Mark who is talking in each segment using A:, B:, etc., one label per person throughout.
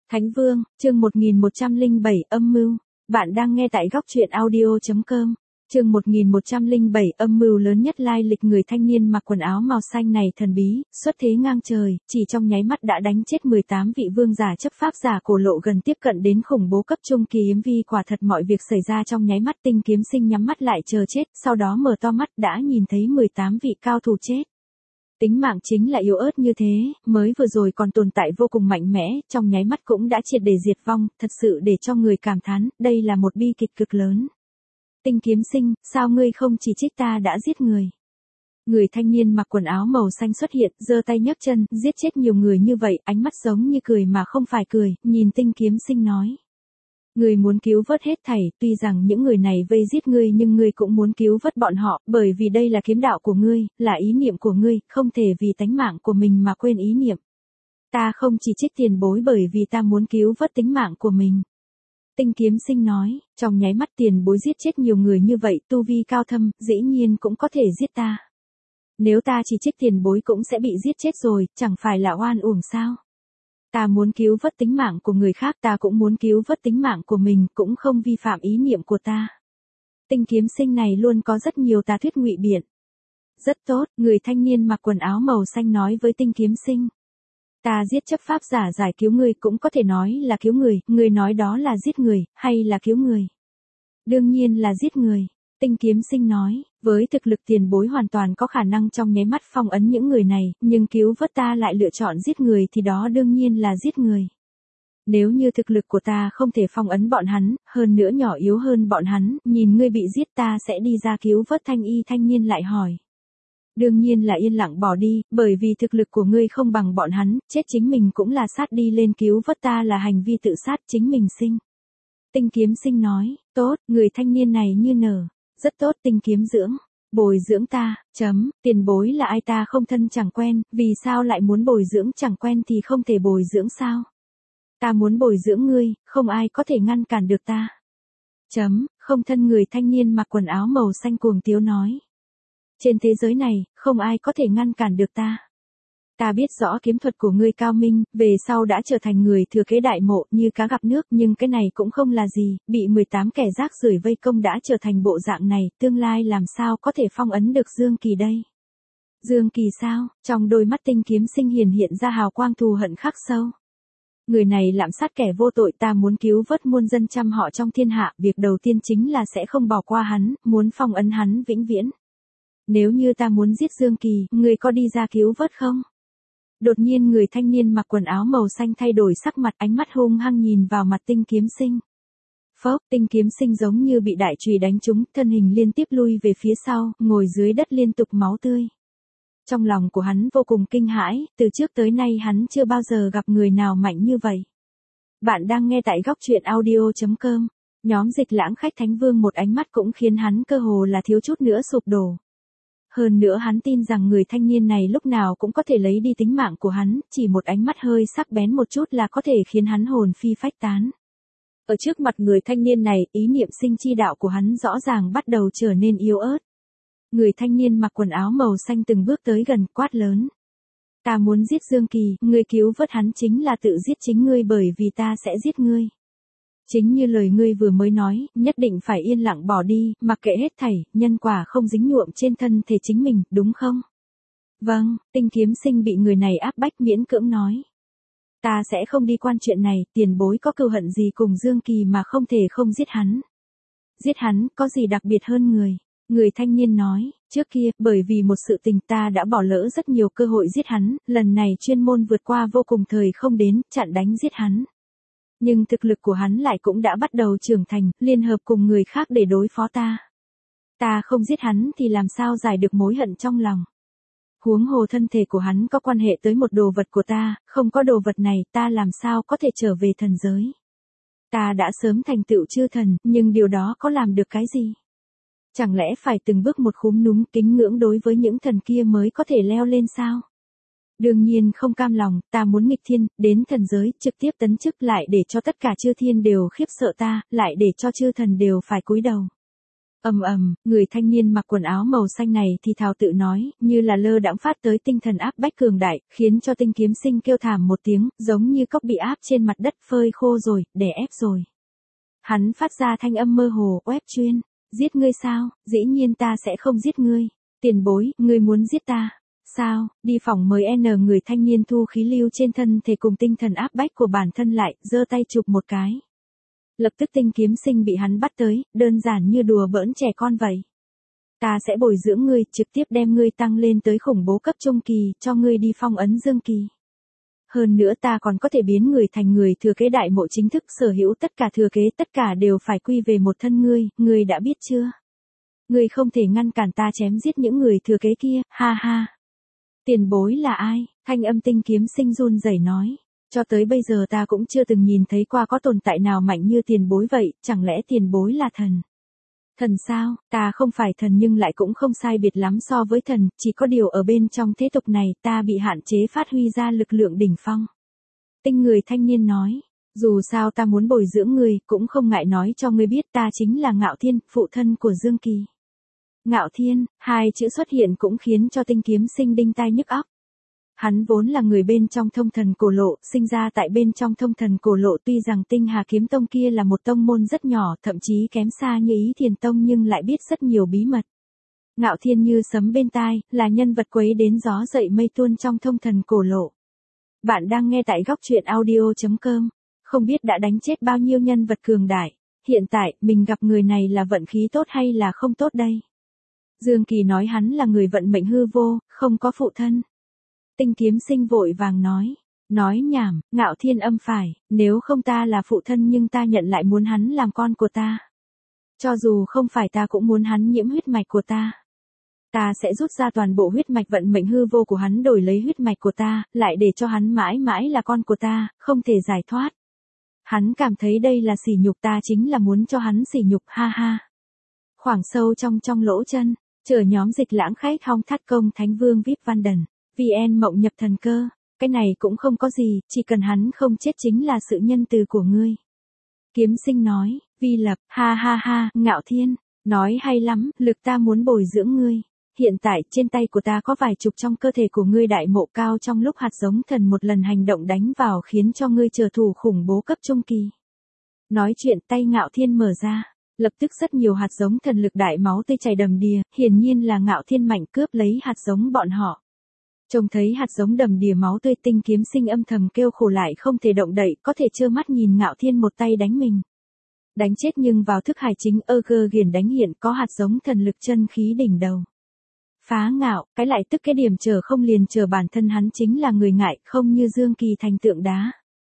A: Thánh Vương, chương 1107, âm mưu. Bạn đang nghe tại góc truyện audio.com. Chương 1107, âm mưu lớn nhất lai lịch người thanh niên mặc quần áo màu xanh này thần bí, xuất thế ngang trời, chỉ trong nháy mắt đã đánh chết 18 vị vương giả chấp pháp giả cổ lộ gần tiếp cận đến khủng bố cấp trung kỳ hiếm vi. Quả thật mọi việc xảy ra trong nháy mắt. Tinh Kiếm Sinh nhắm mắt lại chờ chết, sau đó mở to mắt đã nhìn thấy 18 vị cao thủ chết. Tính mạng chính là yếu ớt như thế, mới vừa rồi còn tồn tại vô cùng mạnh mẽ, trong nháy mắt cũng đã triệt để diệt vong, thật sự để cho người cảm thán, đây là một bi kịch cực lớn. Tinh Kiếm Sinh, sao ngươi không chỉ trích ta đã giết người? Người thanh niên mặc quần áo màu xanh xuất hiện, giơ tay nhấc chân, giết chết nhiều người như vậy, ánh mắt giống như cười mà không phải cười, nhìn Tinh Kiếm Sinh nói. Ngươi muốn cứu vớt hết thảy, tuy rằng những người này vây giết ngươi nhưng ngươi cũng muốn cứu vớt bọn họ, bởi vì đây là kiếm đạo của ngươi, là ý niệm của ngươi, không thể vì tánh mạng của mình mà quên ý niệm. Ta không chỉ trích tiền bối bởi vì ta muốn cứu vớt tính mạng của mình. Tinh Kiếm Sinh nói, trong nháy mắt tiền bối giết chết nhiều người như vậy, tu vi cao thâm, dĩ nhiên cũng có thể giết ta. Nếu ta chỉ trích tiền bối cũng sẽ bị giết chết rồi, chẳng phải là oan uổng sao? Ta muốn cứu vớt tính mạng của người khác, ta cũng muốn cứu vớt tính mạng của mình, cũng không vi phạm ý niệm của ta. Tinh Kiếm Sinh này luôn có rất nhiều tà thuyết ngụy biện. Rất tốt, người thanh niên mặc quần áo màu xanh nói với Tinh Kiếm Sinh. Ta giết chấp pháp giả giải cứu ngươi cũng có thể nói là cứu người, ngươi nói đó là giết người, hay là cứu người? Đương nhiên là giết người. Tinh Kiếm Sinh nói, với thực lực tiền bối hoàn toàn có khả năng trong nháy mắt phong ấn những người này, nhưng cứu vớt ta lại lựa chọn giết người thì đó đương nhiên là giết người. Nếu như thực lực của ta không thể phong ấn bọn hắn, hơn nữa nhỏ yếu hơn bọn hắn, nhìn ngươi bị giết ta sẽ đi ra cứu vớt. Thanh niên lại hỏi. Đương nhiên là yên lặng bỏ đi, bởi vì thực lực của ngươi không bằng bọn hắn, chết chính mình cũng là sát, đi lên cứu vớt ta là hành vi tự sát chính mình sinh. Tinh Kiếm Sinh nói, tốt, người thanh niên này như nở. Rất tốt. Tinh Kiếm dưỡng, bồi dưỡng ta, tiền bối là ai ta không thân chẳng quen, vì sao lại muốn bồi dưỡng? Chẳng quen thì không thể bồi dưỡng sao? Ta muốn bồi dưỡng ngươi, không ai có thể ngăn cản được ta. Không thân. Người thanh niên mặc quần áo màu xanh cuồng tiếu nói. Trên thế giới này, không ai có thể ngăn cản được ta. Ta biết rõ kiếm thuật của ngươi cao minh, về sau đã trở thành người thừa kế đại mộ như cá gặp nước, nhưng cái này cũng không là gì, bị 18 kẻ rác rưởi vây công đã trở thành bộ dạng này, tương lai làm sao có thể phong ấn được Dương Kỳ đây? Dương Kỳ sao? Trong đôi mắt Tinh Kiếm Sinh hiện ra hào quang thù hận khắc sâu. Người này lạm sát kẻ vô tội, ta muốn cứu vớt muôn dân trăm họ trong thiên hạ, việc đầu tiên chính là sẽ không bỏ qua hắn, muốn phong ấn hắn vĩnh viễn. Nếu như ta muốn giết Dương Kỳ, ngươi có đi ra cứu vớt không? Đột nhiên người thanh niên mặc quần áo màu xanh thay đổi sắc mặt, ánh mắt hung hăng nhìn vào mặt Tinh Kiếm Sinh. Phốc, Tinh Kiếm Sinh giống như bị đại chùy đánh trúng, thân hình liên tiếp lui về phía sau, ngồi dưới đất liên tục máu tươi. Trong lòng của hắn vô cùng kinh hãi, từ trước tới nay hắn chưa bao giờ gặp người nào mạnh như vậy. Bạn đang nghe tại góc truyện audio.com. Nhóm Dịch Lãng Khách Thánh Vương một ánh mắt cũng khiến hắn cơ hồ là thiếu chút nữa sụp đổ. Hơn nữa hắn tin rằng người thanh niên này lúc nào cũng có thể lấy đi tính mạng của hắn, chỉ một ánh mắt hơi sắc bén một chút là có thể khiến hắn hồn phi phách tán. Ở trước mặt người thanh niên này, ý niệm sinh chi đạo của hắn rõ ràng bắt đầu trở nên yếu ớt. Người thanh niên mặc quần áo màu xanh từng bước tới gần, quát lớn. Ta muốn giết Dương Kỳ, ngươi cứu vớt hắn chính là tự giết chính ngươi, bởi vì ta sẽ giết ngươi. Chính như lời ngươi vừa mới nói, nhất định phải yên lặng bỏ đi, mặc kệ hết thảy, nhân quả không dính nhuộm trên thân thể chính mình, đúng không? Vâng. Tinh Kiếm Sinh bị người này áp bách miễn cưỡng nói. Ta sẽ không đi quan chuyện này, tiền bối có cừu hận gì cùng Dương Kỳ mà không thể không giết hắn. Giết hắn, có gì đặc biệt hơn người? Người thanh niên nói, trước kia, bởi vì một sự tình ta đã bỏ lỡ rất nhiều cơ hội giết hắn, lần này chuyên môn vượt qua vô cùng thời không đến, chặn đánh giết hắn. Nhưng thực lực của hắn lại cũng đã bắt đầu trưởng thành, liên hợp cùng người khác để đối phó ta. Ta không giết hắn thì làm sao giải được mối hận trong lòng. Huống hồ thân thể của hắn có quan hệ tới một đồ vật của ta, không có đồ vật này ta làm sao có thể trở về thần giới. Ta đã sớm thành tựu chư thần, nhưng điều đó có làm được cái gì? Chẳng lẽ phải từng bước một khúm núm kính ngưỡng đối với những thần kia mới có thể leo lên sao? Đương nhiên không cam lòng, ta muốn nghịch thiên, đến thần giới, trực tiếp tấn chức lại để cho tất cả chư thiên đều khiếp sợ ta, lại để cho chư thần đều phải cúi đầu. Người thanh niên mặc quần áo màu xanh này thì thào tự nói, như là lơ đãng phát tới tinh thần áp bách cường đại, khiến cho Tinh Kiếm Sinh kêu thảm một tiếng, giống như cốc bị áp trên mặt đất phơi khô rồi, đè ép rồi. Hắn phát ra thanh âm mơ hồ, oép chuyên, giết ngươi sao, dĩ nhiên ta sẽ không giết ngươi. Tiền bối, ngươi muốn giết ta. Sao, đi phòng mời người thanh niên thu khí lưu trên thân thể cùng tinh thần áp bách của bản thân lại, giơ tay chụp một cái. Lập tức Tinh Kiếm Sinh bị hắn bắt tới, đơn giản như đùa bỡn trẻ con vậy. Ta sẽ bồi dưỡng ngươi, trực tiếp đem ngươi tăng lên tới khủng bố cấp trung kỳ, cho ngươi đi phong ấn dương kỳ. Hơn nữa ta còn có thể biến người thành người thừa kế đại mộ chính thức sở hữu tất cả thừa kế, tất cả đều phải quy về một thân ngươi đã biết chưa? Ngươi không thể ngăn cản ta chém giết những người thừa kế kia, ha ha. Tiền bối là ai? Thanh âm Tinh Kiếm Sinh run rẩy nói. Cho tới bây giờ ta cũng chưa từng nhìn thấy qua có tồn tại nào mạnh như tiền bối vậy, chẳng lẽ tiền bối là thần? Thần sao, ta không phải thần nhưng lại cũng không sai biệt lắm so với thần, chỉ có điều ở bên trong thế tục này ta bị hạn chế phát huy ra lực lượng đỉnh phong. Tinh người thanh niên nói, dù sao ta muốn bồi dưỡng ngươi, cũng không ngại nói cho ngươi biết ta chính là Ngạo Thiên, phụ thân của Dương Kỳ. Ngạo Thiên, hai chữ xuất hiện cũng khiến cho Tinh Kiếm Sinh đinh tai nhức óc. Hắn vốn là người bên trong Thông Thần Cổ Lộ, sinh ra tại bên trong Thông Thần Cổ Lộ, tuy rằng Tinh Hà Kiếm Tông kia là một tông môn rất nhỏ, thậm chí kém xa như Ý Thiền Tông nhưng lại biết rất nhiều bí mật. Ngạo Thiên như sấm bên tai, là nhân vật quấy đến gió dậy mây tuôn trong Thông Thần Cổ Lộ. Bạn đang nghe tại góc truyện audio.com. Không biết đã đánh chết bao nhiêu nhân vật cường đại. Hiện tại, mình gặp người này là vận khí tốt hay là không tốt đây? Dương Kỳ nói hắn là người vận mệnh hư vô, không có phụ thân. Tinh Kiếm Sinh vội vàng nói nhảm, Ngạo Thiên âm phải, nếu không ta là phụ thân nhưng ta nhận lại muốn hắn làm con của ta. Cho dù không phải ta cũng muốn hắn nhiễm huyết mạch của ta. Ta sẽ rút ra toàn bộ huyết mạch vận mệnh hư vô của hắn đổi lấy huyết mạch của ta, lại để cho hắn mãi mãi là con của ta, không thể giải thoát. Hắn cảm thấy đây là sỉ nhục, ta chính là muốn cho hắn sỉ nhục, ha ha. Khoảng sâu trong lỗ chân, chờ nhóm Dịch Lãng khách Hong Thát Công Thánh Vương VIP Văn Đần. VN Mộng Nhập Thần Cơ, cái này cũng không có gì, chỉ cần hắn không chết chính là sự nhân từ của ngươi. Kiếm Sinh nói, Vi Lập, ha ha ha, Ngạo Thiên, nói hay lắm, lực ta muốn bồi dưỡng ngươi. Hiện tại trên tay của ta có vài chục trong cơ thể của ngươi đại mộ cao, trong lúc hạt giống thần một lần hành động đánh vào khiến cho ngươi trở thủ khủng bố cấp trung kỳ. Nói chuyện tay Ngạo Thiên mở ra, lập tức rất nhiều hạt giống thần lực đại máu tươi chảy đầm đìa, hiển nhiên là Ngạo Thiên mạnh cướp lấy hạt giống bọn họ. Trông thấy hạt giống đầm đìa máu tươi, Tinh Kiếm Sinh âm thầm kêu khổ lại không thể động đậy, có thể trơ mắt nhìn Ngạo Thiên một tay đánh mình. Đánh chết nhưng vào thức hải chính Ghiền đánh hiện có hạt giống thần lực chân khí đỉnh đầu. Phá ngạo, cái lại tức cái điểm chờ không liền chờ bản thân hắn chính là người ngại, không như Dương Kỳ thành tượng đá.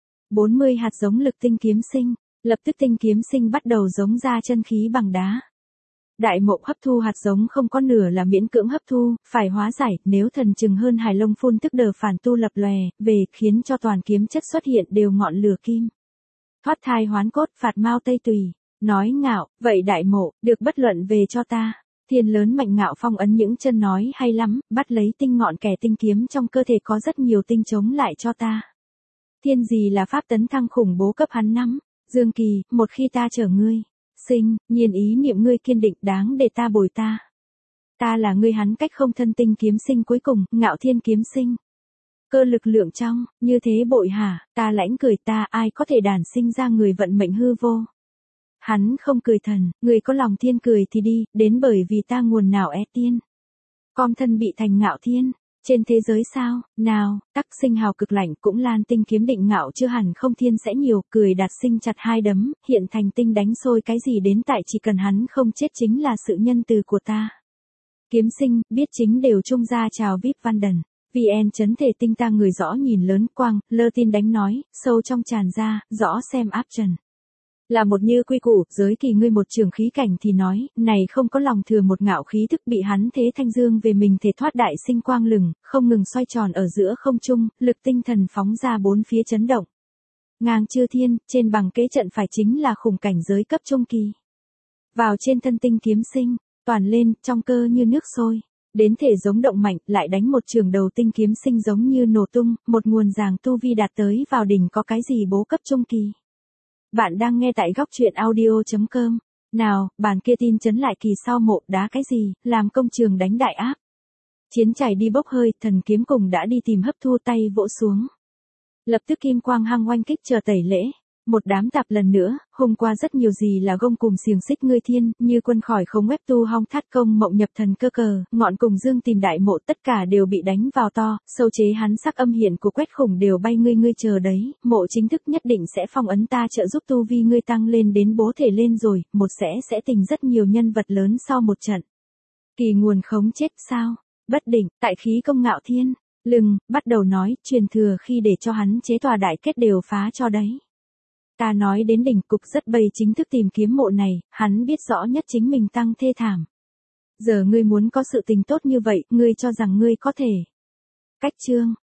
A: 40 hạt giống lực Tinh Kiếm Sinh, lập tức Tinh Kiếm Sinh bắt đầu giống ra chân khí bằng đá. Đại mộ hấp thu hạt giống không có nửa là miễn cưỡng hấp thu, phải hóa giải, nếu thần chừng hơn Hải Long phun tức đờ phản tu lập lòe, về, khiến cho toàn kiếm chất xuất hiện đều ngọn lửa kim. Thoát thai hoán cốt, phạt mau tây tùy, nói ngạo, vậy đại mộ, được bất luận về cho ta. Thiên lớn mạnh ngạo phong ấn những chân nói hay lắm, bắt lấy tinh ngọn kẻ tinh kiếm trong cơ thể có rất nhiều tinh chống lại cho ta. Thiên gì là pháp tấn thăng khủng bố cấp hắn nắm, Dương Kỳ, một khi ta chở ngươi. Sinh, nhiên ý niệm ngươi kiên định đáng để ta bồi ta. Ta là ngươi hắn cách không thân Tinh Kiếm Sinh cuối cùng, Ngạo Thiên Kiếm Sinh. Cơ lực lượng trong, như thế bội hả, ta lãnh cười ta ai có thể đản sinh ra người vận mệnh hư vô. Hắn không cười thần, người có lòng thiên cười thì đi, đến bởi vì ta nguồn nào tiên. Com thân bị thành Ngạo Thiên. Trên thế giới sao, nào, tắc sinh hào cực lạnh cũng lan Tinh kiếm định ngạo chưa hẳn không thiên sẽ nhiều, cười đạt sinh chặt hai đấm, hiện thành tinh đánh sôi cái gì đến tại chỉ cần hắn không chết chính là sự nhân từ của ta. Kiếm Sinh, biết chính đều trung ra chào VIP Văn Đần. VN chấn thể tinh ta người rõ nhìn lớn quang, lơ tin đánh nói, sâu trong tràn ra, rõ xem áp trần. Là một như quy củ, giới kỳ ngươi một trường khí cảnh thì nói, này không có lòng thừa một ngạo khí thức bị hắn thế thanh dương về mình thể thoát đại sinh quang lừng, không ngừng xoay tròn ở giữa không trung, lực tinh thần phóng ra bốn phía chấn động. Ngang chư thiên, trên bằng kế trận phải chính là khủng cảnh giới cấp trung kỳ. Vào trên thân Tinh Kiếm Sinh, toàn lên, trong cơ như nước sôi. Đến thể giống động mạnh, lại đánh một trường đầu Tinh Kiếm Sinh giống như nổ tung, một nguồn giàng tu vi đạt tới vào đỉnh có cái gì bố cấp trung kỳ. Bạn đang nghe tại góc truyện audio.com. Nào, bàn kia tin chấn lại kỳ sau mộ, đá cái gì, làm công trường đánh đại áp. Chiến chảy đi bốc hơi, thần kiếm cùng đã đi tìm hấp thu tay vỗ xuống. Lập tức kim quang hăng oanh kích chờ tẩy lễ. Một đám tạp lần nữa, hôm qua rất nhiều gì là gông cùng xiềng xích ngươi thiên, như quân khỏi không web tu hong thát công mộng nhập thần cơ cờ, ngọn cùng dương tìm đại mộ tất cả đều bị đánh vào to, sâu chế hắn sắc âm hiển của quét khủng đều bay ngươi chờ đấy, mộ chính thức nhất định sẽ phong ấn ta trợ giúp tu vi ngươi tăng lên đến bố thể lên rồi, một sẽ tình rất nhiều nhân vật lớn sau một trận. Kỳ nguồn khống chết sao? Bất định, tại khí công ngạo thiên, lừng, bắt đầu nói, truyền thừa khi để cho hắn chế tòa đại kết đều phá cho đấy. Ta nói đến đỉnh cục rất bầy chính thức tìm kiếm mộ này, hắn biết rõ nhất chính mình tăng thê thảm. Giờ ngươi muốn có sự tình tốt như vậy, ngươi cho rằng ngươi có thể. Cách chương.